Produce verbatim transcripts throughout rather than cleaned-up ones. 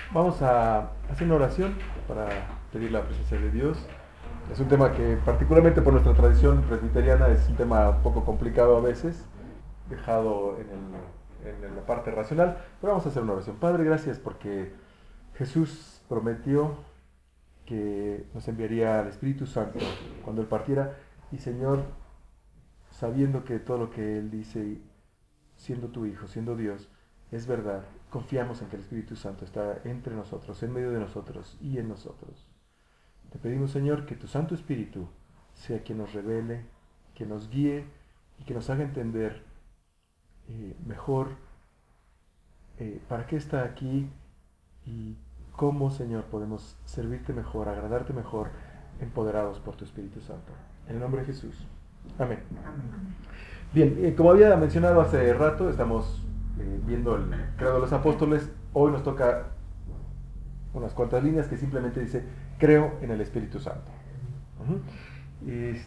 Vamos a hacer una oración para pedir la presencia de Dios. Es un tema que particularmente por nuestra tradición presbiteriana es un tema un poco complicado a veces, dejado en, el, en la parte racional, pero vamos a hacer una oración. Padre, gracias porque Jesús prometió que nos enviaría al Espíritu Santo cuando Él partiera, y Señor, sabiendo que todo lo que Él dice, siendo tu Hijo, siendo Dios, es verdad, confiamos en que el Espíritu Santo está entre nosotros, en medio de nosotros y en nosotros. Te pedimos, Señor, que tu Santo Espíritu sea quien nos revele, que nos guíe y que nos haga entender eh, mejor eh, para qué está aquí y cómo, Señor, podemos servirte mejor, agradarte mejor, empoderados por tu Espíritu Santo. En el nombre de Jesús. Amén. Amén. Bien, eh, como había mencionado hace rato, estamos eh, viendo el credo de los apóstoles. Hoy nos toca unas cuantas líneas que simplemente dice, creo en el Espíritu Santo. Uh-huh. Y,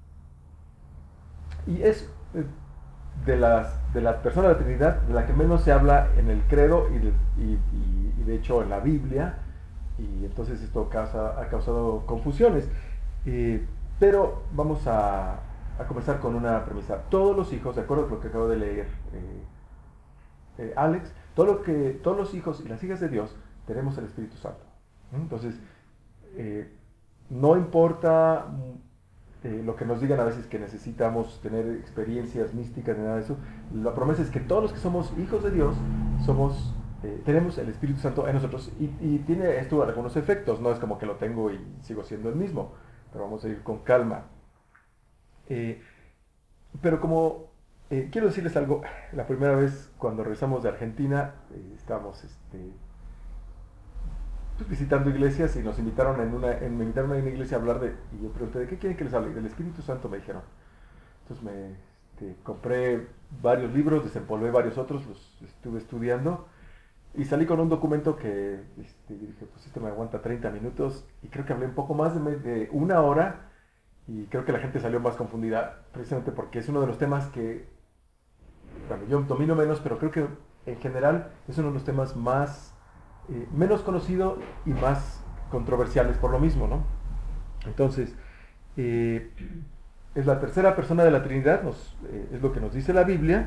y es eh, de, las, de la persona de la Trinidad de la que menos se habla en el credo y de, y, y, y de hecho en la Biblia, y entonces esto causa, ha causado confusiones. Eh, pero vamos a, a comenzar con una premisa. Todos los hijos, de acuerdo con lo que acabo de leer eh, eh, Alex, todo lo que, todos los hijos y las hijas de Dios tenemos el Espíritu Santo. Entonces, eh, no importa eh, lo que nos digan a veces que necesitamos tener experiencias místicas ni nada de eso, la promesa es que todos los que somos hijos de Dios somos, eh, tenemos el Espíritu Santo en nosotros, y, y tiene esto algunos efectos, no es como que lo tengo y sigo siendo el mismo, pero vamos a ir con calma. Eh, pero como eh, quiero decirles algo, la primera vez cuando regresamos de Argentina, eh, estábamos este, pues, visitando iglesias y nos invitaron en una, en, me invitaron a una iglesia a hablar de, y yo pregunté, ¿de qué quieren que les hable? Del Espíritu Santo, me dijeron. Entonces me este, compré varios libros, desempolvé varios otros, los estuve estudiando y salí con un documento que este, dije, pues este me aguanta treinta minutos, y creo que hablé un poco más de, de una hora, y creo que la gente salió más confundida precisamente porque es uno de los temas que, bueno, yo domino menos, pero creo que en general es uno de los temas más eh, menos conocido y más controversiales por lo mismo, ¿no? Entonces, eh, es la tercera persona de la Trinidad, nos, eh, es lo que nos dice la Biblia,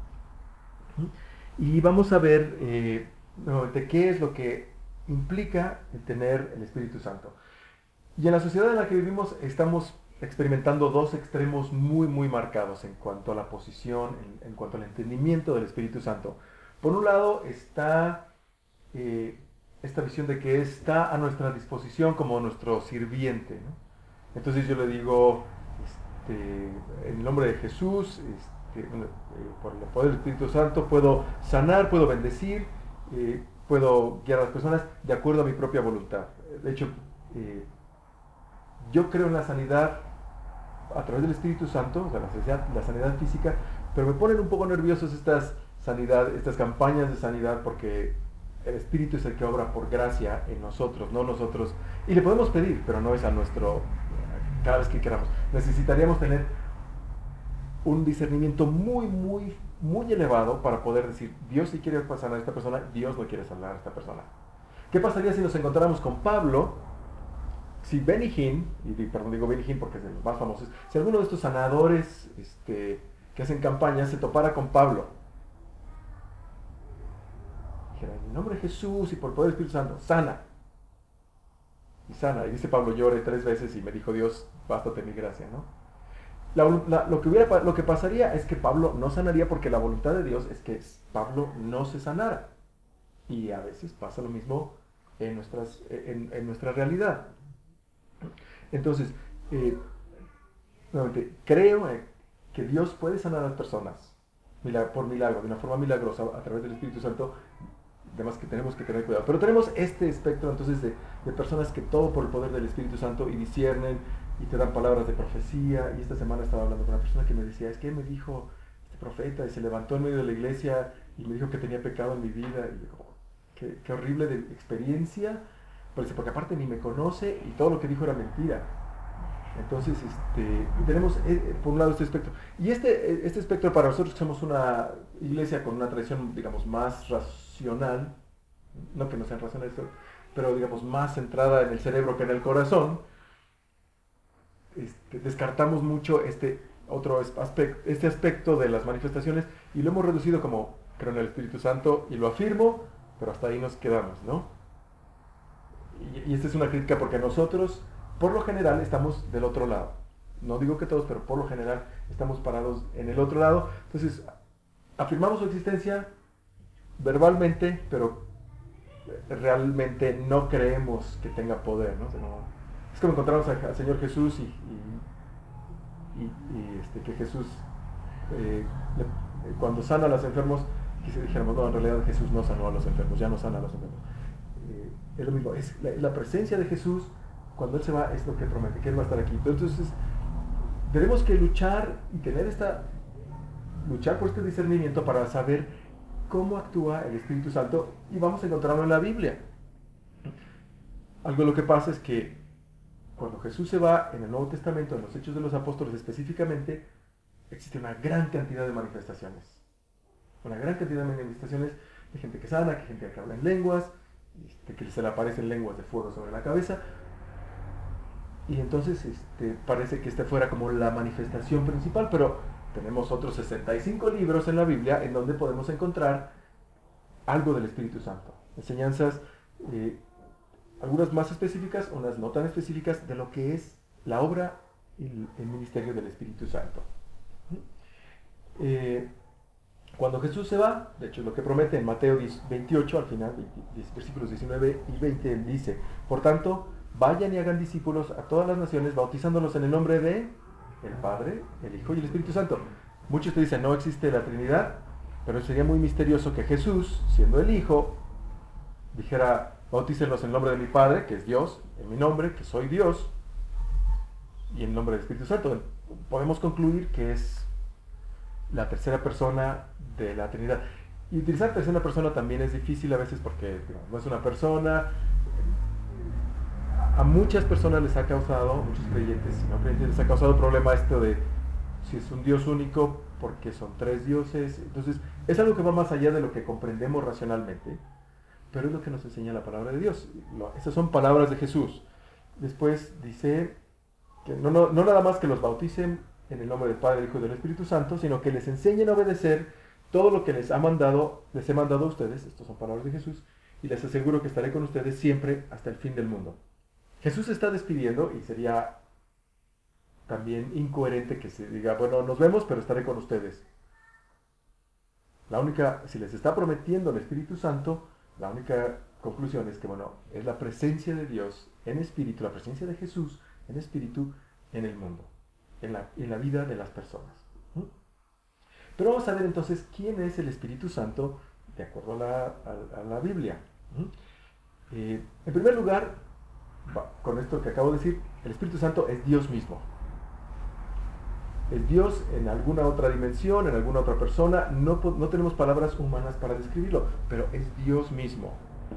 y vamos a ver eh, nuevamente qué es lo que implica el tener el Espíritu Santo. Y en la sociedad en la que vivimos estamos experimentando dos extremos muy muy marcados en cuanto a la posición, en, en cuanto al entendimiento del Espíritu Santo. Por un lado está eh, esta visión de que está a nuestra disposición como nuestro sirviente, ¿no? Entonces yo le digo, este, en el nombre de Jesús, este, bueno, eh, por el poder del Espíritu Santo, puedo sanar, puedo bendecir, eh, puedo guiar a las personas de acuerdo a mi propia voluntad. De hecho, eh, yo creo en la sanidad a través del Espíritu Santo, o sea, la sanidad, la sanidad física, pero me ponen un poco nerviosos estas, sanidad, estas campañas de sanidad, porque el Espíritu es el que obra por gracia en nosotros, no nosotros. Y le podemos pedir, pero no es a nuestro, cada vez que queramos. Necesitaríamos tener un discernimiento muy, muy, muy elevado para poder decir, Dios sí quiere sanar a esta persona, Dios no quiere sanar a esta persona. ¿Qué pasaría si nos encontráramos con Pablo? Si Benny Hinn, y perdón, digo Benny Hinn porque es de los más famosos, si alguno de estos sanadores este, que hacen campañas se topara con Pablo, dijera, en el nombre de Jesús y por el poder del Espíritu Santo, sana. Y sana. Y dice Pablo, lloré tres veces y me dijo Dios, bástate mi gracia, ¿no? La, la, lo, que hubiera, lo que pasaría es que Pablo no sanaría, porque la voluntad de Dios es que Pablo no se sanara. Y a veces pasa lo mismo en, nuestras, en, en nuestra realidad. Entonces, eh, nuevamente, creo eh, que Dios puede sanar a las personas por milagro, de una forma milagrosa, a través del Espíritu Santo. Además que tenemos que tener cuidado. Pero tenemos este espectro entonces de, de personas que todo por el poder del Espíritu Santo y disciernen y te dan palabras de profecía. Y esta semana estaba hablando con una persona que me decía, es que me dijo este profeta y se levantó en medio de la iglesia y me dijo que tenía pecado en mi vida. Y yo, qué, qué horrible de experiencia, porque aparte ni me conoce y todo lo que dijo era mentira. Entonces, este, tenemos eh, por un lado este espectro. Y este, este espectro, para nosotros que somos una iglesia con una tradición, digamos, más racional, no que no sean razones, pero digamos más centrada en el cerebro que en el corazón, este, descartamos mucho este otro aspecto, este aspecto de las manifestaciones y lo hemos reducido como creo en el Espíritu Santo y lo afirmo, pero hasta ahí nos quedamos, ¿no? Y, y esta es una crítica porque nosotros, por lo general, estamos del otro lado. No digo que todos, pero por lo general estamos parados en el otro lado. Entonces, afirmamos su existencia verbalmente, pero realmente no creemos que tenga poder, ¿no? O sea, no es como encontramos al Señor Jesús y, y, y, y este, que Jesús, eh, le, cuando sana a los enfermos, que dijéramos, no, en realidad Jesús no sanó a los enfermos, ya no sana a los enfermos. Eh, es lo mismo, es la, la presencia de Jesús, cuando Él se va, es lo que promete, que Él va a estar aquí. Entonces, tenemos que luchar y tener esta, luchar por este discernimiento para saber cómo actúa el Espíritu Santo y vamos a encontrarlo en la Biblia. Algo de lo que pasa es que cuando Jesús se va en el Nuevo Testamento, en los Hechos de los Apóstoles específicamente, existe una gran cantidad de manifestaciones. Una gran cantidad de manifestaciones de gente que sana, que gente que habla en lenguas, este, que se le aparecen lenguas de fuego sobre la cabeza. Y entonces este, parece que esta fuera como la manifestación principal, pero tenemos otros sesenta y cinco libros en la Biblia en donde podemos encontrar algo del Espíritu Santo. Enseñanzas, eh, algunas más específicas, unas no tan específicas, de lo que es la obra y el, el ministerio del Espíritu Santo. Eh, cuando Jesús se va, de hecho es lo que promete en Mateo veintiocho, al final, veinte, versículos diecinueve y veinte, él dice, por tanto, vayan y hagan discípulos a todas las naciones, bautizándolos en el nombre de el Padre, el Hijo y el Espíritu Santo. Muchos te dicen, no existe la Trinidad, pero sería muy misterioso que Jesús, siendo el Hijo, dijera, bautícenlos en el nombre de mi Padre, que es Dios, en mi nombre, que soy Dios, y en el nombre del Espíritu Santo. Podemos concluir que es la tercera persona de la Trinidad. Y utilizar tercera persona también es difícil a veces porque digamos, no es una persona. A muchas personas les ha causado, muchos creyentes y no creyentes, les ha causado problema esto de si es un Dios único, porque son tres dioses. Entonces, es algo que va más allá de lo que comprendemos racionalmente, pero es lo que nos enseña la palabra de Dios. Esas son palabras de Jesús. Después dice que no, no, no nada más que los bauticen en el nombre del Padre, del Hijo y del Espíritu Santo, sino que les enseñen a obedecer todo lo que les ha mandado, les he mandado a ustedes. Estas son palabras de Jesús, y les aseguro que estaré con ustedes siempre hasta el fin del mundo. Jesús se está despidiendo y sería también incoherente que se diga, bueno, nos vemos, pero estaré con ustedes. La única, si les está prometiendo el Espíritu Santo, la única conclusión es que, bueno, es la presencia de Dios en espíritu, la presencia de Jesús en espíritu en el mundo, en la, en la vida de las personas. ¿Mm? Pero vamos a ver entonces quién es el Espíritu Santo de acuerdo a la, a, a la Biblia. ¿Mm? Eh, en primer lugar, con esto que acabo de decir, el Espíritu Santo es Dios mismo. Es Dios en alguna otra dimensión, en alguna otra persona. No, no tenemos palabras humanas para describirlo, pero es Dios mismo.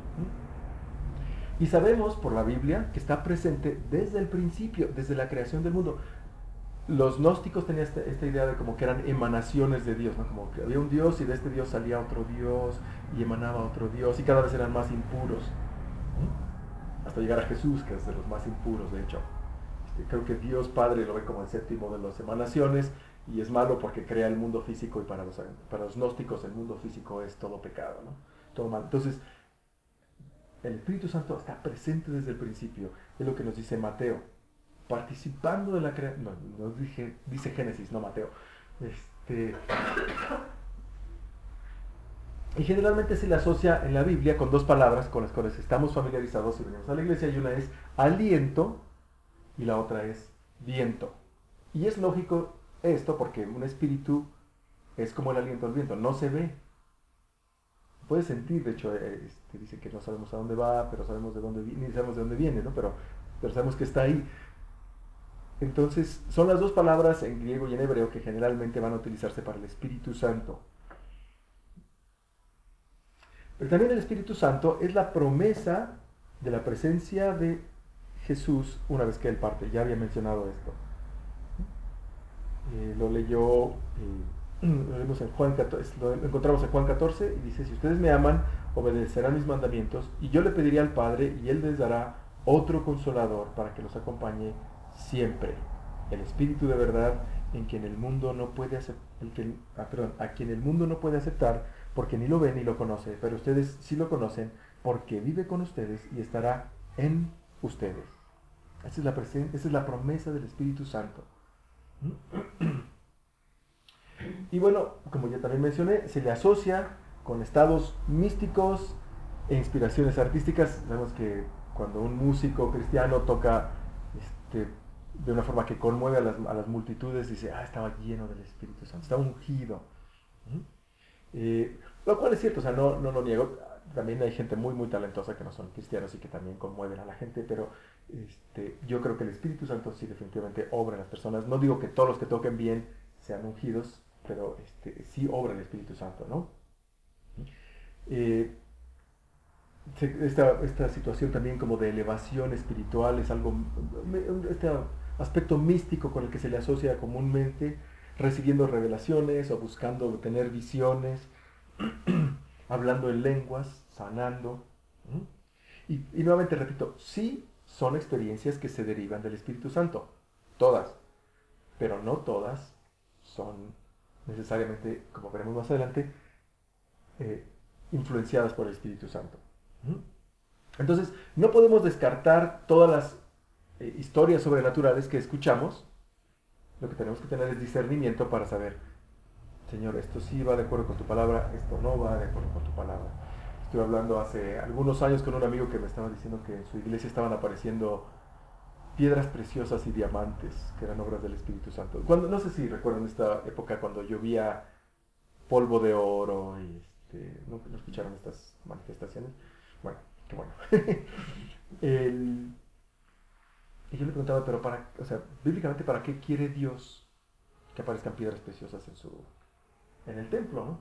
Y sabemos por la Biblia que está presente desde el principio, desde la creación del mundo. Los gnósticos tenían esta, esta idea de como que eran emanaciones de Dios, ¿no? Como que había un Dios y de este Dios salía otro Dios y emanaba otro Dios y cada vez eran más impuros. Hasta llegar a Jesús, que es de los más impuros, de hecho. Creo que Dios Padre lo ve como el séptimo de las emanaciones y es malo porque crea el mundo físico y para los, para los gnósticos el mundo físico es todo pecado, ¿no? Todo mal. Entonces, el Espíritu Santo está presente desde el principio, es lo que nos dice Mateo, participando de la creación, no, no dije, dice Génesis, no Mateo. Este, y generalmente se le asocia en la Biblia con dos palabras con las cuales estamos familiarizados y venimos a la iglesia, y una es aliento, y la otra es viento. Y es lógico esto porque un espíritu es como el aliento del viento, no se ve. Puedes sentir, de hecho, este, dice que no sabemos a dónde va, pero sabemos de dónde viene, ni sabemos de dónde viene, ¿no? Pero, pero sabemos que está ahí. Entonces, son las dos palabras en griego y en hebreo que generalmente van a utilizarse para el Espíritu Santo. Pero también el Espíritu Santo es la promesa de la presencia de Jesús una vez que Él parte. Ya había mencionado esto. Eh, lo leyó eh, Lo vemos en Juan catorce, lo encontramos en Juan catorce y dice, si ustedes me aman, obedecerán mis mandamientos y yo le pediré al Padre y Él les dará otro consolador para que los acompañe siempre. El Espíritu de verdad en quien el mundo no puede aceptar, ah, perdón, a quien el mundo no puede aceptar porque ni lo ve ni lo conoce, pero ustedes sí lo conocen porque vive con ustedes y estará en ustedes. Esa es la, presen- esa es la promesa del Espíritu Santo. Y bueno, como ya también mencioné, se le asocia con estados místicos e inspiraciones artísticas. Sabemos que cuando un músico cristiano toca este, de una forma que conmueve a las, a las multitudes, dice, ah, estaba lleno del Espíritu Santo, estaba ungido. ¿Mm? Eh, lo cual es cierto, o sea, no, no lo niego. También hay gente muy, muy talentosa que no son cristianos y que también conmueven a la gente, pero este, yo creo que el Espíritu Santo sí definitivamente obra en las personas. No digo que todos los que toquen bien sean ungidos, pero este, sí obra el Espíritu Santo, ¿no? Eh, esta, esta situación también como de elevación espiritual es algo, este aspecto místico con el que se le asocia comúnmente, recibiendo revelaciones o buscando tener visiones, hablando en lenguas, sanando. Y, y nuevamente repito, sí son experiencias que se derivan del Espíritu Santo, todas, pero no todas son necesariamente, como veremos más adelante, eh, influenciadas por el Espíritu Santo. Entonces, no podemos descartar todas las eh, historias sobrenaturales que escuchamos. Lo que tenemos que tener es discernimiento para saber, Señor, esto sí va de acuerdo con tu palabra, esto no va de acuerdo con tu palabra. Estuve hablando hace algunos años con un amigo que me estaba diciendo que en su iglesia estaban apareciendo piedras preciosas y diamantes, que eran obras del Espíritu Santo. Cuando, no sé si recuerdan esta época cuando llovía polvo de oro y este, ¿no, no escucharon estas manifestaciones? Bueno, qué bueno. El, y yo le preguntaba, pero para, o sea, bíblicamente, ¿para qué quiere Dios que aparezcan piedras preciosas en su, en el templo, ¿no?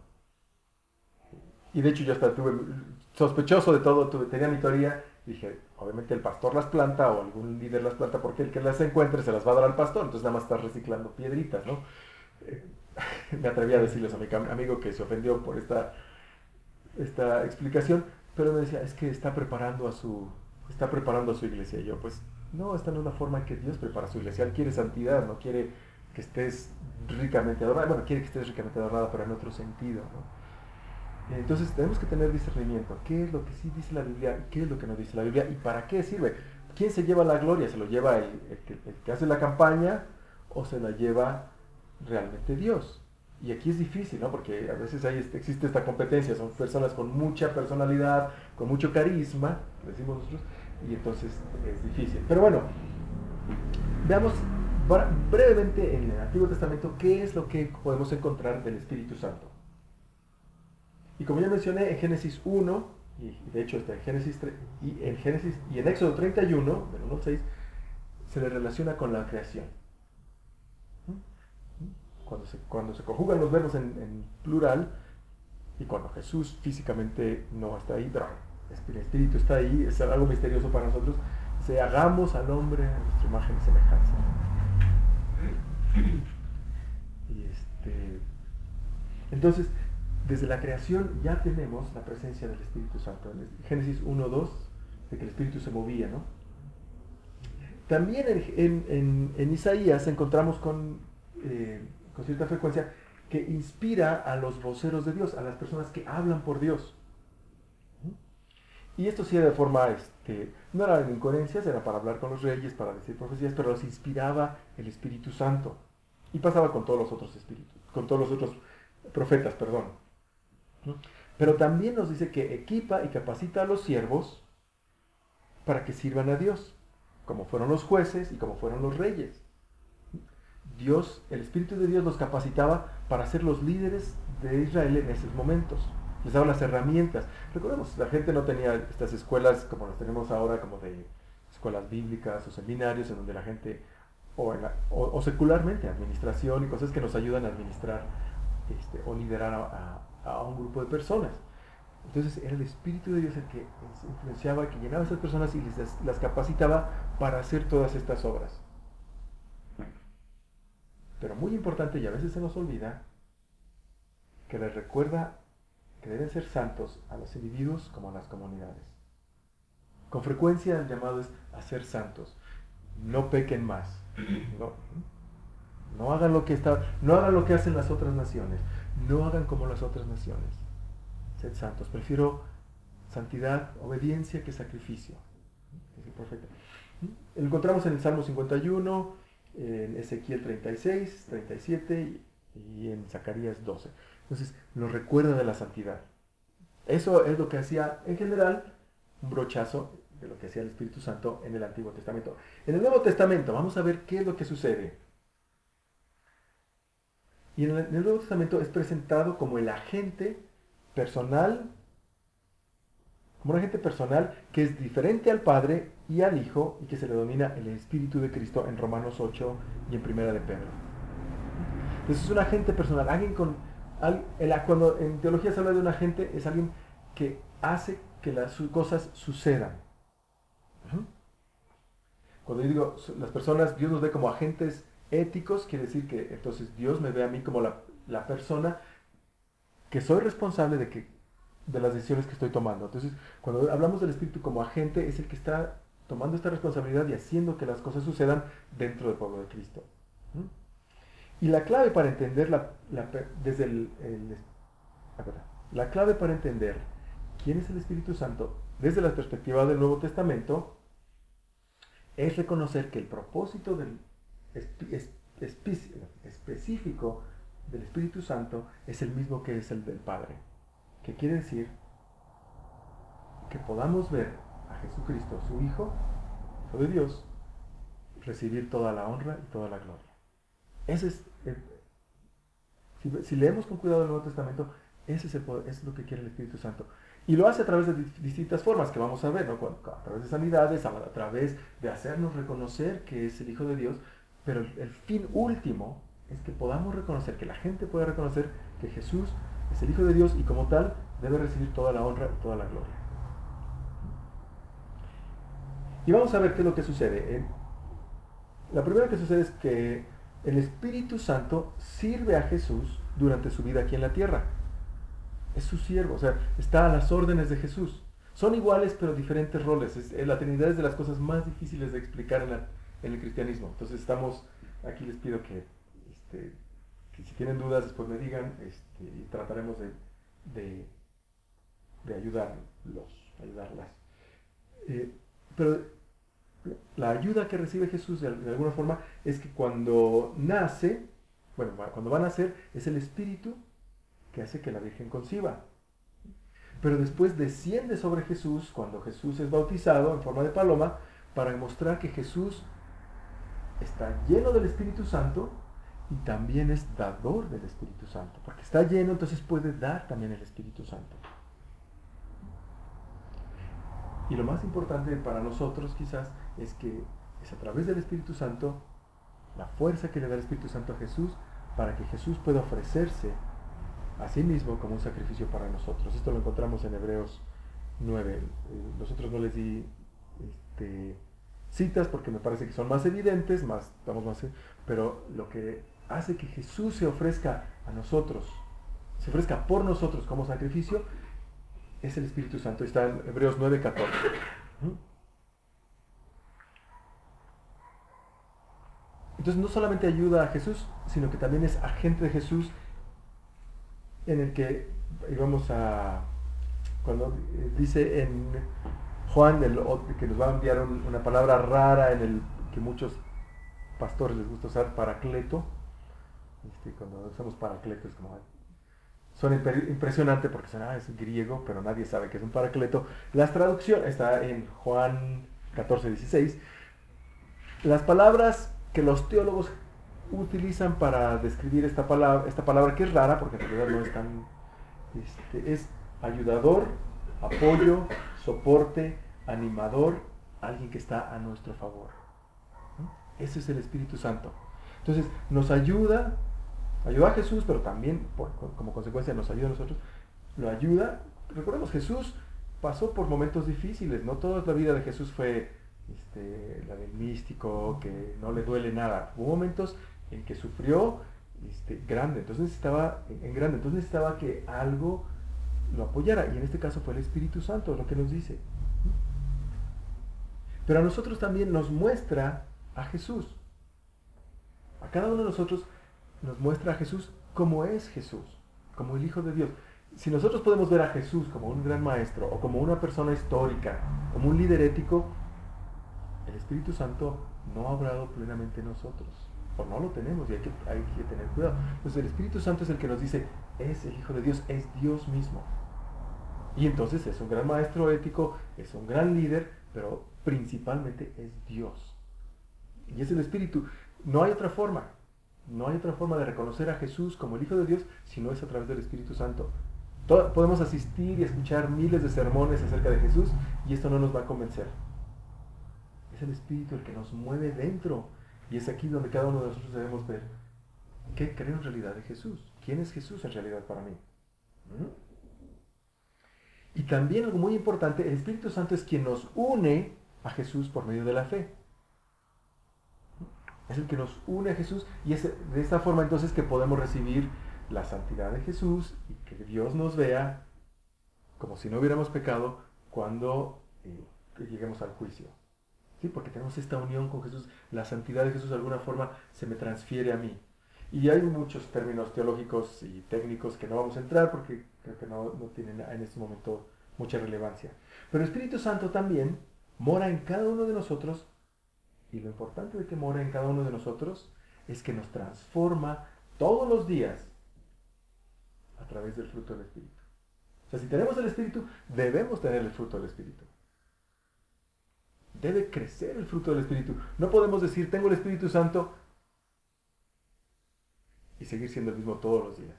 Y de hecho yo hasta tuve, sospechoso de todo, tuve, tenía mi teoría, dije, obviamente el pastor las planta o algún líder las planta porque el que las encuentre se las va a dar al pastor, entonces nada más está reciclando piedritas, ¿no? Eh, me atreví a decirles a mi amigo que se ofendió por esta, esta explicación, pero me decía, es que está preparando a su, está preparando a su iglesia. Y yo, pues, no, esta no es la forma en que Dios prepara a su iglesia. Él quiere santidad, no quiere que estés ricamente adornada. Bueno, quiere que estés ricamente adornada, pero en otro sentido, ¿no? Entonces tenemos que tener discernimiento. ¿Qué es lo que sí dice la Biblia y qué es lo que no dice la Biblia? ¿Y para qué sirve? ¿Quién se lleva la gloria? ¿Se lo lleva el, el, que, el que hace la campaña o se la lleva realmente Dios? Y aquí es difícil, ¿no? Porque a veces hay, existe esta competencia. Son personas con mucha personalidad, con mucho carisma, decimos nosotros, y entonces es difícil. Pero bueno, veamos brevemente en el Antiguo Testamento qué es lo que podemos encontrar del Espíritu Santo. Y como ya mencioné, en Génesis uno, y de hecho está en Génesis, y en Génesis y en Éxodo treinta y uno, del uno al seis, se le relaciona con la creación. Cuando se, cuando se conjugan los verbos en, en plural, y cuando Jesús físicamente no está ahí, pero el Espíritu está ahí, es algo misterioso para nosotros, se hagamos al hombre a nuestra imagen y semejanza. Y este, entonces, desde la creación ya tenemos la presencia del Espíritu Santo. En Génesis uno dos, de que el Espíritu se movía, ¿no? También en, en, en, en Isaías encontramos con, eh, con cierta frecuencia que inspira a los voceros de Dios, a las personas que hablan por Dios. Y esto sí era de forma, este, no eran incoherencias, era para hablar con los reyes, para decir profecías, pero los inspiraba el Espíritu Santo. Y pasaba con todos los otros espíritus, con todos los otros profetas, perdón. Pero también nos dice que equipa y capacita a los siervos para que sirvan a Dios, como fueron los jueces y como fueron los reyes. Dios, el Espíritu de Dios los capacitaba para ser los líderes de Israel en esos momentos. Les daba las herramientas. Recordemos, la gente no tenía estas escuelas como las tenemos ahora, como de escuelas bíblicas o seminarios, en donde la gente, o, la, o, o secularmente, administración y cosas que nos ayudan a administrar este, o liderar a, a, a un grupo de personas. Entonces era el Espíritu de Dios el que influenciaba, que llenaba a esas personas y les, las capacitaba para hacer todas estas obras. Pero muy importante, y a veces se nos olvida, que les recuerda que deben ser santos a los individuos como a las comunidades. Con frecuencia el llamado es a ser santos. No pequen más. No, no hagan lo que está, no hagan lo que hacen las otras naciones. No hagan como las otras naciones. Sed santos. Prefiero santidad, obediencia que sacrificio. Es el profeta. Lo encontramos en el Salmo cincuenta y uno, en Ezequiel treinta y seis, treinta y siete y en Zacarías doce. Entonces, nos recuerda de la santidad. Eso es lo que hacía, en general, un brochazo de lo que hacía el Espíritu Santo en el Antiguo Testamento. En el Nuevo Testamento, vamos a ver qué es lo que sucede. Y en el, en el Nuevo Testamento es presentado como el agente personal, como un agente personal que es diferente al Padre y al Hijo y que se le denomina el Espíritu de Cristo en Romanos ocho y en Primera de Pedro. Entonces es un agente personal, alguien con... Cuando en teología se habla de un agente, es alguien que hace que las cosas sucedan. Cuando yo digo las personas, Dios nos ve como agentes éticos, quiere decir que entonces Dios me ve a mí como la, la persona que soy responsable de, que, de las decisiones que estoy tomando. Entonces, cuando hablamos del Espíritu como agente, es el que está tomando esta responsabilidad y haciendo que las cosas sucedan dentro del pueblo de Cristo. Y la clave para entender la, la, desde el, el, la clave para entender quién es el Espíritu Santo desde la perspectiva del Nuevo Testamento es reconocer que el propósito del espe, espe, específico del Espíritu Santo es el mismo que es el del Padre. Que quiere decir que podamos ver a Jesucristo, su Hijo, Hijo de Dios, recibir toda la honra y toda la gloria. Ese es el, si, si leemos con cuidado el Nuevo Testamento, ese es, el poder, es lo que quiere el Espíritu Santo. Y lo hace a través de distintas formas que vamos a ver, ¿no? A través de sanidades, a, a través de hacernos reconocer que es el Hijo de Dios, pero el, el fin último es que podamos reconocer, que la gente pueda reconocer que Jesús es el Hijo de Dios y como tal debe recibir toda la honra y toda la gloria. Y vamos a ver qué es lo que sucede. La primera que sucede es que el Espíritu Santo sirve a Jesús durante su vida aquí en la tierra. Es su siervo, o sea, está a las órdenes de Jesús. Son iguales pero diferentes roles. Es, la Trinidad es de las cosas más difíciles de explicar en, la, en el cristianismo. Entonces estamos, aquí les pido que, este, que si tienen dudas después me digan, este, y trataremos de, de, de ayudarlos, ayudarlas. Eh, pero la ayuda que recibe Jesús de, de alguna forma es que cuando nace, bueno, cuando va a nacer, es el Espíritu que hace que la Virgen conciba. Pero después desciende sobre Jesús cuando Jesús es bautizado en forma de paloma para demostrar que Jesús está lleno del Espíritu Santo y también es dador del Espíritu Santo. Porque está lleno, entonces puede dar también el Espíritu Santo. Y lo más importante para nosotros quizás es que es a través del Espíritu Santo, la fuerza que le da el Espíritu Santo a Jesús, para que Jesús pueda ofrecerse a sí mismo como un sacrificio para nosotros. Esto lo encontramos en Hebreos nueve. Nosotros no les di este, citas porque me parece que son más evidentes, más, vamos más, pero lo que hace que Jesús se ofrezca a nosotros, se ofrezca por nosotros como sacrificio, es el Espíritu Santo. Está en Hebreos nueve catorce. Entonces no solamente ayuda a Jesús, sino que también es agente de Jesús, en el que íbamos a, cuando dice en Juan el, que nos va a enviar un, una palabra rara en el que muchos pastores les gusta usar, paracleto. Este, cuando usamos paracleto es como suena impresionante porque suena, ah, es griego, pero nadie sabe que es un paracleto. Las traducciones, está en Juan catorce dieciséis. Las palabras que los teólogos utilizan para describir esta palabra, esta palabra que es rara, porque en realidad no es tan... Este, es ayudador, apoyo, soporte, animador, alguien que está a nuestro favor. ¿Mm? Ese es el Espíritu Santo. Entonces, nos ayuda, ayuda a Jesús, pero también, por, como consecuencia, nos ayuda a nosotros. Lo ayuda. Recordemos, Jesús pasó por momentos difíciles, no toda la vida de Jesús fue este, la del místico, que no le duele nada. Hubo momentos en que sufrió este, grande, entonces necesitaba, en grande, entonces necesitaba que algo lo apoyara, y en este caso fue el Espíritu Santo, lo que nos dice. Pero a nosotros también nos muestra a Jesús. A cada uno de nosotros nos muestra a Jesús como es Jesús, como el Hijo de Dios. Si nosotros podemos ver a Jesús como un gran maestro, o como una persona histórica, como un líder ético, el Espíritu Santo no ha obrado plenamente en nosotros, o no lo tenemos, y hay que, hay que tener cuidado. Entonces el Espíritu Santo es el que nos dice, es el Hijo de Dios, es Dios mismo. Y entonces es un gran maestro ético, es un gran líder, pero principalmente es Dios. Y es el Espíritu. No hay otra forma. No hay otra forma de reconocer a Jesús como el Hijo de Dios si no es a través del Espíritu Santo. Todo, podemos asistir y escuchar miles de sermones acerca de Jesús y esto no nos va a convencer. Es el Espíritu el que nos mueve dentro. Y es aquí donde cada uno de nosotros debemos ver qué creo en realidad de Jesús. ¿Quién es Jesús en realidad para mí? ¿Mm? Y también algo muy importante, el Espíritu Santo es quien nos une a Jesús por medio de la fe. Es el que nos une a Jesús y es de esta forma entonces que podemos recibir la santidad de Jesús y que Dios nos vea como si no hubiéramos pecado cuando eh, lleguemos al juicio. ¿Sí? Porque tenemos esta unión con Jesús, la santidad de Jesús de alguna forma se me transfiere a mí. Y hay muchos términos teológicos y técnicos que no vamos a entrar porque creo que no, no tienen en este momento mucha relevancia. Pero el Espíritu Santo también mora en cada uno de nosotros, y lo importante de que mora en cada uno de nosotros es que nos transforma todos los días a través del fruto del Espíritu. O sea, si tenemos el Espíritu, debemos tener el fruto del Espíritu. Debe crecer el fruto del Espíritu. No podemos decir, tengo el Espíritu Santo y seguir siendo el mismo todos los días.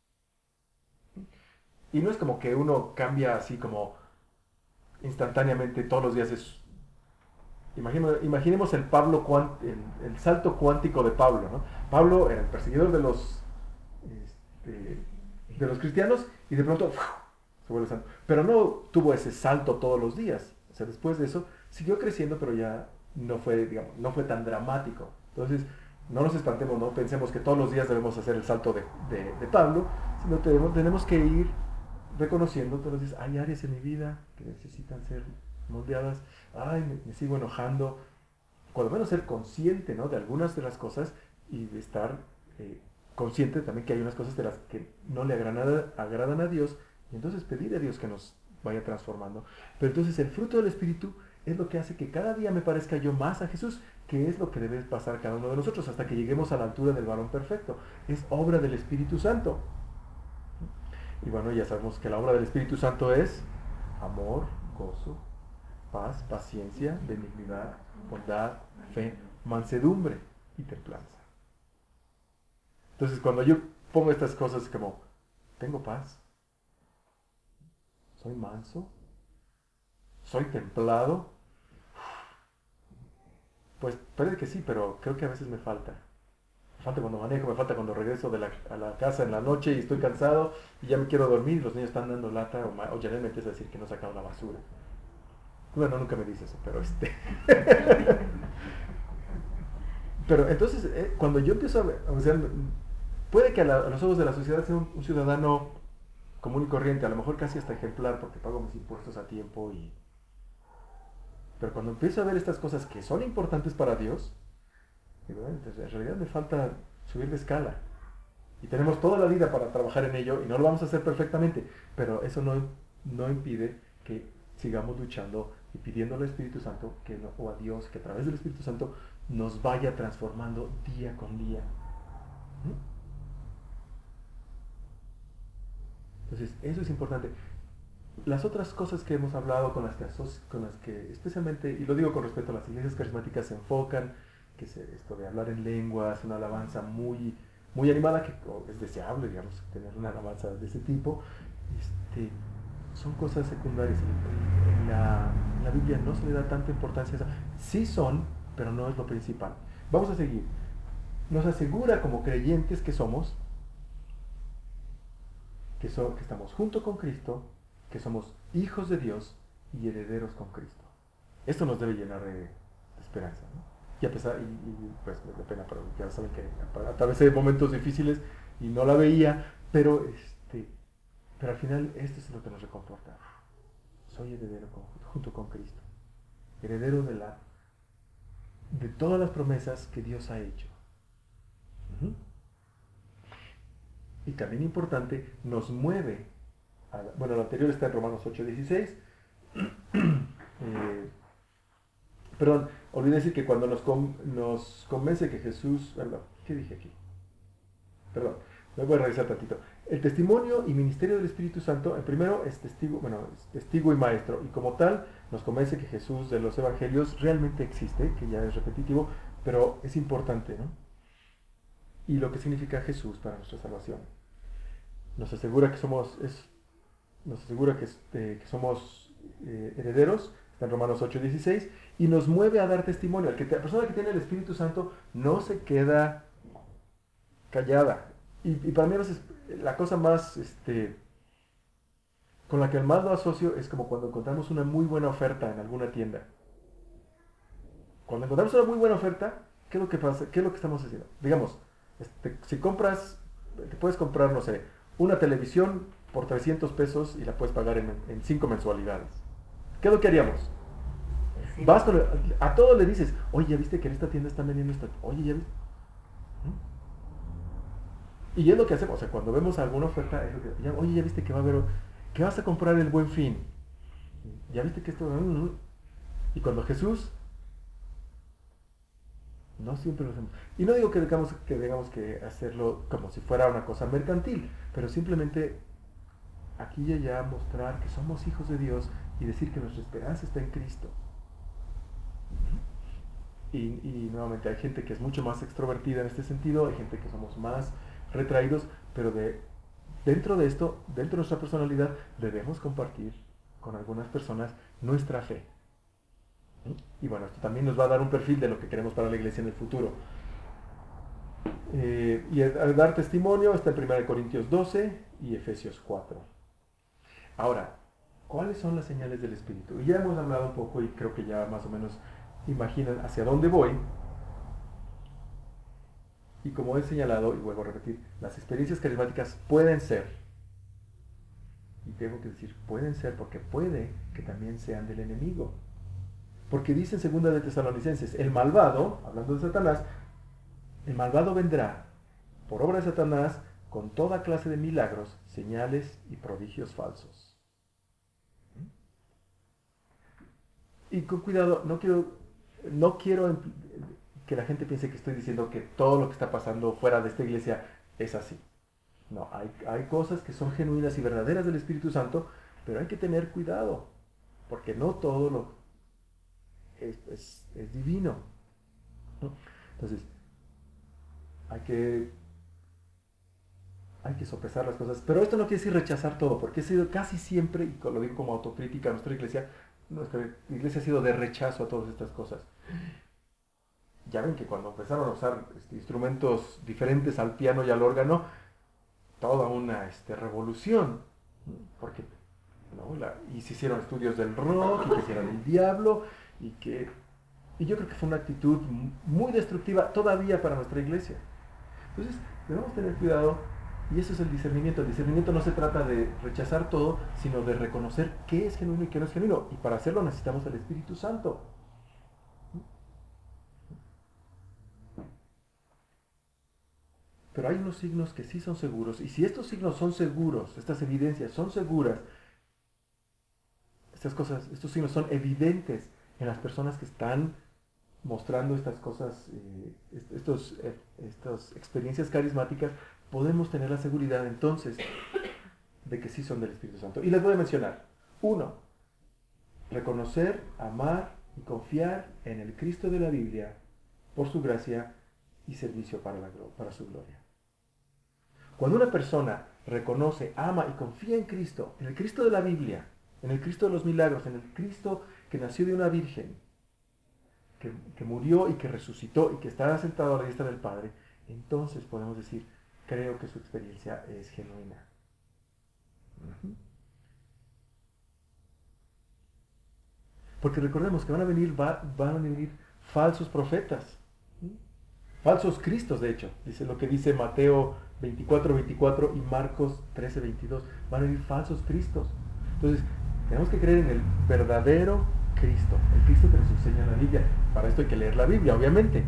Y no es como que uno cambia así como instantáneamente todos los días. Es, imaginemos, imaginemos el, Pablo, el, el salto cuántico de Pablo, ¿no? Pablo era el perseguidor de los, este, de los cristianos y de pronto ¡uf!, se vuelve santo. Pero no tuvo ese salto todos los días. O sea, después de eso siguió creciendo, pero ya no fue, digamos, no fue tan dramático. Entonces, no nos espantemos, no pensemos que todos los días debemos hacer el salto de, de, de Pablo, sino tenemos, tenemos que ir reconociendo todos los días, hay áreas en mi vida que necesitan ser moldeadas, ay, me, me sigo enojando, cuando menos ser consciente, ¿no?, de algunas de las cosas y de estar eh, consciente también que hay unas cosas de las que no le agradan, agradan a Dios, y entonces pedir a Dios que nos vaya transformando. Pero entonces el fruto del Espíritu es lo que hace que cada día me parezca yo más a Jesús, que es lo que debe pasar cada uno de nosotros hasta que lleguemos a la altura del varón perfecto. Es obra del Espíritu Santo. Y bueno, ya sabemos que la obra del Espíritu Santo es amor, gozo, paz, paciencia, benignidad, bondad, fe, mansedumbre y templanza. Entonces, cuando yo pongo estas cosas como, tengo paz, soy manso, soy templado, pues parece que sí, pero creo que a veces me falta. Me falta cuando manejo, me falta cuando regreso de la, a la casa en la noche y estoy cansado y ya me quiero dormir y los niños están dando lata o, o Janet me empieza a decir que no sacaron la basura. Bueno, nunca me dice eso, pero este... pero entonces, eh, cuando yo empiezo a ver, o sea, puede que a, la, a los ojos de la sociedad sea un, un ciudadano común y corriente, a lo mejor casi hasta ejemplar porque pago mis impuestos a tiempo y... Pero cuando empiezo a ver estas cosas que son importantes para Dios, digo, en realidad me falta subir de escala. Y tenemos toda la vida para trabajar en ello y no lo vamos a hacer perfectamente, pero eso no, no impide que sigamos luchando y pidiendo al Espíritu Santo que, o a Dios que a través del Espíritu Santo nos vaya transformando día con día. ¿Mm? Entonces, eso es importante. Las otras cosas que hemos hablado con las que, con las que especialmente, y lo digo con respecto a las iglesias carismáticas, se enfocan, que es esto de hablar en lenguas, una alabanza muy, muy animada, que es deseable, digamos, tener una alabanza de ese tipo, este, son cosas secundarias. En la, en la Biblia no se le da tanta importancia a eso. Sí son, pero no es lo principal. Vamos a seguir. Nos asegura como creyentes que somos, que, so, que estamos junto con Cristo, que somos hijos de Dios y herederos con Cristo. Esto nos debe llenar de, de esperanza, ¿no? Y a pesar, y, y, pues me da pena, pero ya saben que atravesé momentos difíciles y no la veía, pero este, pero al final esto es lo que nos reconforta. Soy heredero con, junto con Cristo, heredero de la de todas las promesas que Dios ha hecho. Uh-huh. Y también importante, nos mueve. A la, bueno, lo anterior está en Romanos ocho dieciséis. eh, perdón, olvidé decir que cuando nos, con, nos convence que Jesús... Perdón, ¿qué dije aquí? Perdón, me voy a revisar tantito. El testimonio y ministerio del Espíritu Santo, el primero es testigo, bueno, es testigo y maestro, y como tal nos convence que Jesús de los evangelios realmente existe, que ya es repetitivo, pero es importante, ¿no? Y lo que significa Jesús para nuestra salvación. Nos asegura que somos, es, nos asegura que, este, que somos eh, herederos, está en Romanos ocho dieciséis, y nos mueve a dar testimonio. El que, la persona que tiene el Espíritu Santo no se queda callada. Y, y para mí a veces la cosa más, este, con la que más lo asocio es como cuando encontramos una muy buena oferta en alguna tienda. Cuando encontramos una muy buena oferta, ¿qué es lo que pasa? ¿Qué es lo que estamos haciendo? Digamos, este, si compras, te puedes comprar, no sé, una televisión por trescientos pesos y la puedes pagar en, en cinco mensualidades. ¿Qué es lo que haríamos? Sí. Vas con el, a todos le dices, oye, ¿ya viste que en esta tienda están vendiendo esta? Oye, ¿ya viste? Y es lo que hacemos, o sea, cuando vemos alguna oferta, es lo que, ya, oye, ¿ya viste que va a haber, que vas a comprar el Buen Fin? ¿Ya viste que esto? Y cuando Jesús, no siempre lo hacemos. Y no digo que tengamos que, digamos, que hacerlo como si fuera una cosa mercantil, pero simplemente aquí y allá mostrar que somos hijos de Dios y decir que nuestra esperanza está en Cristo. Y, y nuevamente hay gente que es mucho más extrovertida en este sentido, hay gente que somos más retraídos, pero de, dentro de esto, dentro de nuestra personalidad, debemos compartir con algunas personas nuestra fe. Y bueno, esto también nos va a dar un perfil de lo que queremos para la iglesia en el futuro. Eh, y al dar testimonio está en primera Corintios doce y Efesios cuatro. Ahora, ¿cuáles son las señales del Espíritu? Y ya hemos hablado un poco y creo que ya más o menos imaginan hacia dónde voy. Y como he señalado, y vuelvo a repetir, las experiencias carismáticas pueden ser, y tengo que decir pueden ser porque puede que también sean del enemigo. Porque dice en segunda de Tesalonicenses, el malvado, hablando de Satanás, el malvado vendrá por obra de Satanás con toda clase de milagros, señales y prodigios falsos. Y con cuidado, no quiero, no quiero que la gente piense que estoy diciendo que todo lo que está pasando fuera de esta iglesia es así. No, hay, hay cosas que son genuinas y verdaderas del Espíritu Santo, pero hay que tener cuidado, porque no todo lo es, es, es divino, ¿no? Entonces, hay que, hay que sopesar las cosas, pero esto no quiere decir rechazar todo, porque ha sido casi siempre, y lo digo como autocrítica a nuestra iglesia, nuestra iglesia ha sido de rechazo a todas estas cosas. Ya ven que cuando empezaron a usar este, instrumentos diferentes al piano y al órgano, toda una este, revolución, porque ¿no? La, y se hicieron estudios del rock, y que si era del diablo, y que... Y yo creo que fue una actitud muy destructiva todavía para nuestra iglesia. Entonces, debemos tener cuidado, y eso es el discernimiento. El discernimiento no se trata de rechazar todo, sino de reconocer qué es genuino y qué no es genuino. Y para hacerlo necesitamos el Espíritu Santo. Pero hay unos signos que sí son seguros, y si estos signos son seguros, estas evidencias son seguras, estas cosas, estos signos son evidentes en las personas que están mostrando estas cosas, eh, estos, eh, estas experiencias carismáticas, podemos tener la seguridad entonces de que sí son del Espíritu Santo. Y les voy a mencionar. Uno, reconocer, amar y confiar en el Cristo de la Biblia por su gracia y servicio para, la, para su gloria. Cuando una persona reconoce, ama y confía en Cristo, en el Cristo de la Biblia, en el Cristo de los milagros, en el Cristo que nació de una virgen, que, que murió y que resucitó y que está sentado a la diestra del Padre, entonces podemos decir, creo que su experiencia es genuina. Uh-huh. Porque recordemos que van a venir, va, van a venir falsos profetas, falsos cristos, de hecho. Dice lo que dice Mateo veinticuatro, veinticuatro y Marcos trece, veintidós. Van a venir falsos cristos. Entonces, tenemos que creer en el verdadero Cristo, el Cristo que nos enseña la Biblia. Para esto hay que leer la Biblia, obviamente.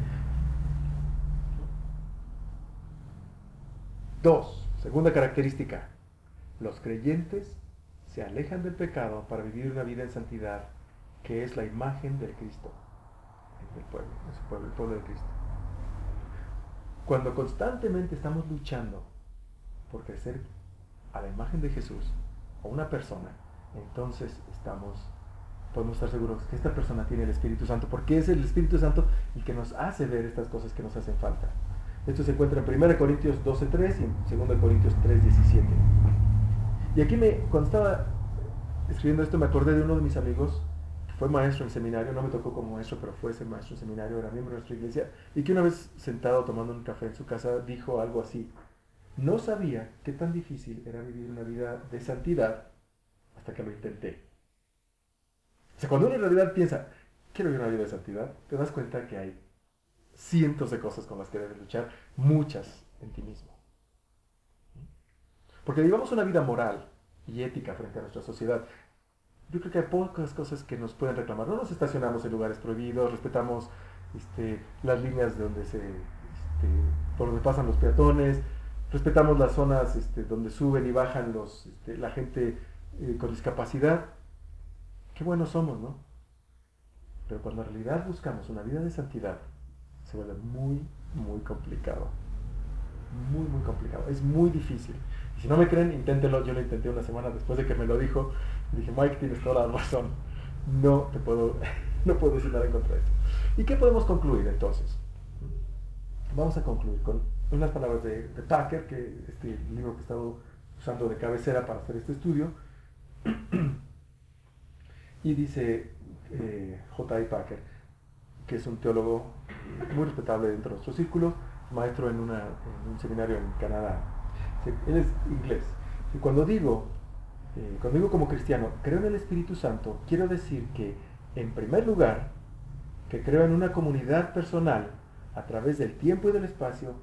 Dos, segunda característica. Los creyentes se alejan del pecado para vivir una vida en santidad, que es la imagen del Cristo, del pueblo, de su pueblo, el pueblo de Cristo. Cuando constantemente estamos luchando por crecer a la imagen de Jesús o una persona, entonces estamos, podemos estar seguros que esta persona tiene el Espíritu Santo, porque es el Espíritu Santo el que nos hace ver estas cosas que nos hacen falta. Esto se encuentra en primera Corintios doce, tres y en segunda Corintios tres, diecisiete. Y aquí, me, cuando estaba escribiendo esto, me acordé de uno de mis amigos que fue maestro en seminario, no me tocó como maestro, pero fue ese maestro en seminario, era miembro de nuestra iglesia, y que una vez sentado tomando un café en su casa dijo algo así: no sabía qué tan difícil era vivir una vida de santidad hasta que lo intenté. O sea, cuando uno en realidad piensa, quiero vivir una vida de santidad, te das cuenta que hay cientos de cosas con las que debes luchar, muchas en ti mismo. Porque vivamos una vida moral y ética frente a nuestra sociedad. Yo creo que hay pocas cosas que nos pueden reclamar. No nos estacionamos en lugares prohibidos, respetamos este, las líneas de donde se, este, por donde pasan los peatones, respetamos las zonas este, donde suben y bajan los, este, la gente eh, con discapacidad. Qué buenos somos, ¿no? Pero cuando en realidad buscamos una vida de santidad, se vuelve muy, muy complicado. Muy, muy complicado. Es muy difícil. Y si no me creen, inténtenlo. Yo lo intenté una semana después de que me lo dijo. Dije, Mike, tienes toda la razón. No te puedo, no puedo decir nada en contra de esto. ¿Y qué podemos concluir entonces? Vamos a concluir con unas palabras de, de Packer, que este libro que he estado usando de cabecera para hacer este estudio. Y dice eh, J I Packer, que es un teólogo muy respetable dentro de nuestro círculo, maestro en, una, en un seminario en Canadá. Él es inglés. Y cuando digo, eh, cuando digo como cristiano, creo en el Espíritu Santo, quiero decir que, en primer lugar, que creo en una comunidad personal a través del tiempo y del espacio,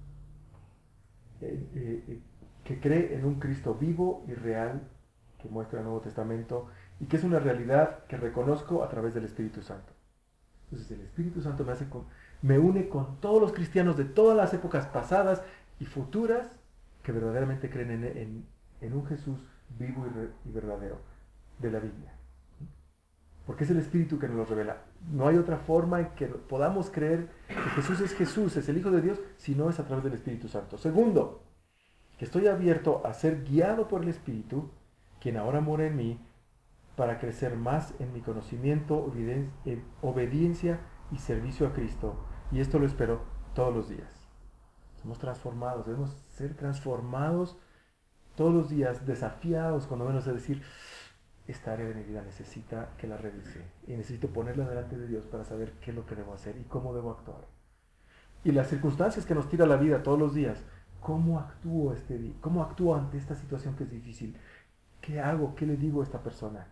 eh, eh, que cree en un Cristo vivo y real que muestra el Nuevo Testamento y que es una realidad que reconozco a través del Espíritu Santo. Entonces el Espíritu Santo me, hace con, me une con todos los cristianos de todas las épocas pasadas y futuras que verdaderamente creen en, en, en un Jesús vivo y, re, y verdadero de la Biblia. Porque es el Espíritu que nos lo revela. No hay otra forma en que podamos creer que Jesús es Jesús, es el Hijo de Dios, si no es a través del Espíritu Santo. Segundo, que estoy abierto a ser guiado por el Espíritu, quien ahora mora en mí, para crecer más en mi conocimiento, obediencia y servicio a Cristo. Y esto lo espero todos los días. Somos transformados, debemos ser transformados todos los días, desafiados, cuando menos de decir, esta área de mi vida necesita que la revise y necesito ponerla delante de Dios para saber qué es lo que debo hacer y cómo debo actuar. Y las circunstancias que nos tira la vida todos los días, ¿cómo actúo este día? ¿Cómo actúo ante esta situación que es difícil? ¿Qué hago? ¿Qué le digo a esta persona?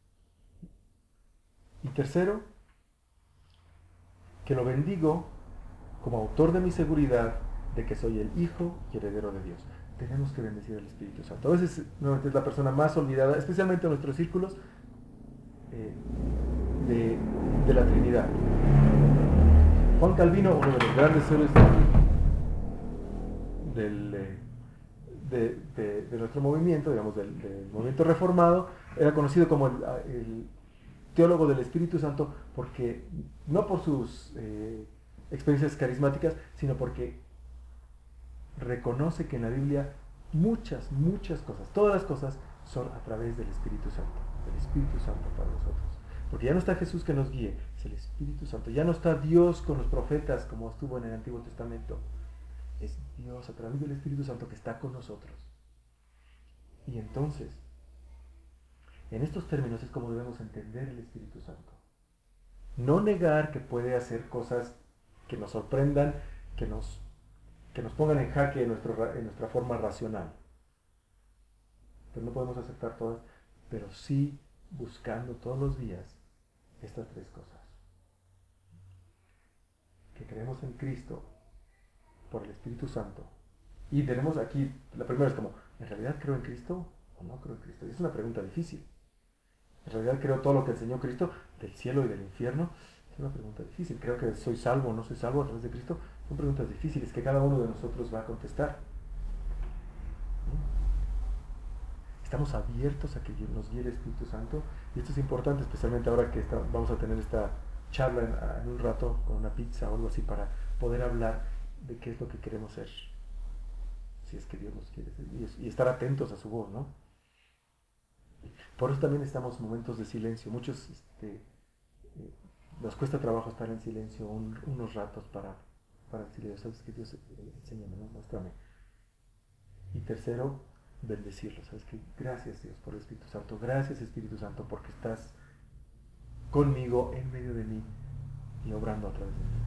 Y tercero, que lo bendigo como autor de mi seguridad de que soy el hijo y heredero de Dios. Tenemos que bendecir al Espíritu Santo. A veces, nuevamente, es la persona más olvidada, especialmente en nuestros círculos eh, de, de la Trinidad. Juan Calvino, uno de los grandes héroes del, eh, de, de, de nuestro movimiento, digamos, del, del movimiento reformado, era conocido como el, el teólogo del Espíritu Santo, porque no por sus eh, experiencias carismáticas, sino porque reconoce que en la Biblia muchas, muchas cosas, todas las cosas son a través del Espíritu Santo, del Espíritu Santo para nosotros. Porque ya no está Jesús que nos guíe, es el Espíritu Santo. Ya no está Dios con los profetas como estuvo en el Antiguo Testamento. Es Dios a través del Espíritu Santo que está con nosotros. Y entonces, en estos términos es como debemos entender el Espíritu Santo. No negar que puede hacer cosas que nos sorprendan, que nos, que nos pongan en jaque en, nuestro, en nuestra forma racional. Pero no podemos aceptar todas, pero sí buscando todos los días estas tres cosas. creemos en Cristo por el Espíritu Santo, y tenemos aquí, la primera es como, ¿en realidad creo en Cristo o no creo en Cristo? Y es una pregunta difícil. ¿En realidad creo todo lo que enseñó Cristo del cielo y del infierno? Es una pregunta difícil. ¿Creo que soy salvo o no soy salvo a través de Cristo? Son preguntas difíciles que cada uno de nosotros va a contestar. Estamos abiertos a que nos guíe el Espíritu Santo, y esto es importante, especialmente ahora que está, vamos a tener esta charla en, en un rato con una pizza o algo así, para poder hablar de qué es lo que queremos ser, si es que Dios nos quiere ser, y, y estar atentos a su voz, ¿no? Por eso también estamos en momentos de silencio. Muchos este, eh, nos cuesta trabajo estar en silencio un, unos ratos para, para decirle, ¿sabes qué? Dios, eh, enséñame, ¿no? Muéstrame. Y tercero, bendecirlo. ¿Sabes qué? Gracias, Dios, por el Espíritu Santo. Gracias, Espíritu Santo, porque estás conmigo, en medio de mí y obrando a través de mí.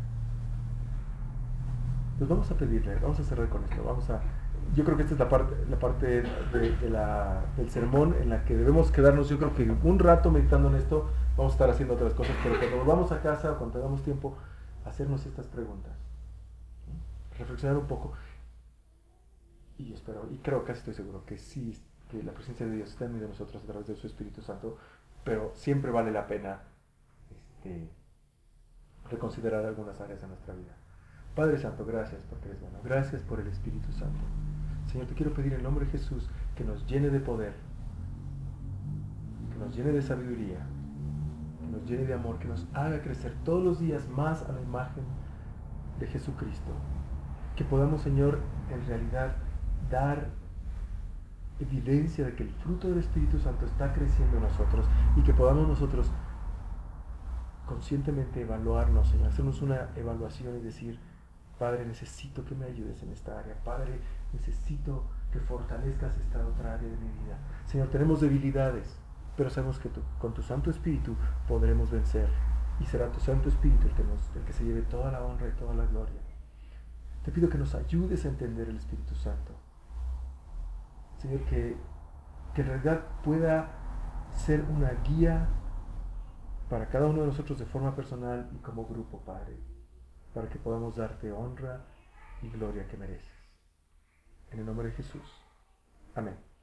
Pues vamos a pedirle, vamos a cerrar con esto. Vamos a, yo creo que esta es la parte, la parte de, de la, del sermón en la que debemos quedarnos. Yo creo que un rato meditando en esto, vamos a estar haciendo otras cosas, pero cuando volvamos a casa o cuando tengamos tiempo, hacernos estas preguntas, reflexionar un poco. Y espero, y creo, casi estoy seguro, que sí, que la presencia de Dios está en medio de nosotros a través de su Espíritu Santo, pero siempre vale la pena este, reconsiderar algunas áreas de nuestra vida. Padre Santo, gracias porque eres bueno. Gracias por el Espíritu Santo. Señor, te quiero pedir en nombre de Jesús que nos llene de poder, que nos llene de sabiduría, que nos llene de amor, que nos haga crecer todos los días más a la imagen de Jesucristo. Que podamos, Señor, en realidad dar evidencia de que el fruto del Espíritu Santo está creciendo en nosotros, y que podamos nosotros conscientemente evaluarnos, Señor, hacernos una evaluación y decir, Padre, necesito que me ayudes en esta área. Padre, necesito que fortalezcas esta otra área de mi vida. Señor, tenemos debilidades, pero sabemos que tú, con tu Santo Espíritu podremos vencer, y será tu Santo Espíritu el que, nos, el que se lleve toda la honra y toda la gloria. Te pido que nos ayudes a entender el Espíritu Santo. Señor, que, que en realidad pueda ser una guía para cada uno de nosotros de forma personal y como grupo, Padre, para que podamos darte honra y gloria que mereces. En el nombre de Jesús. Amén.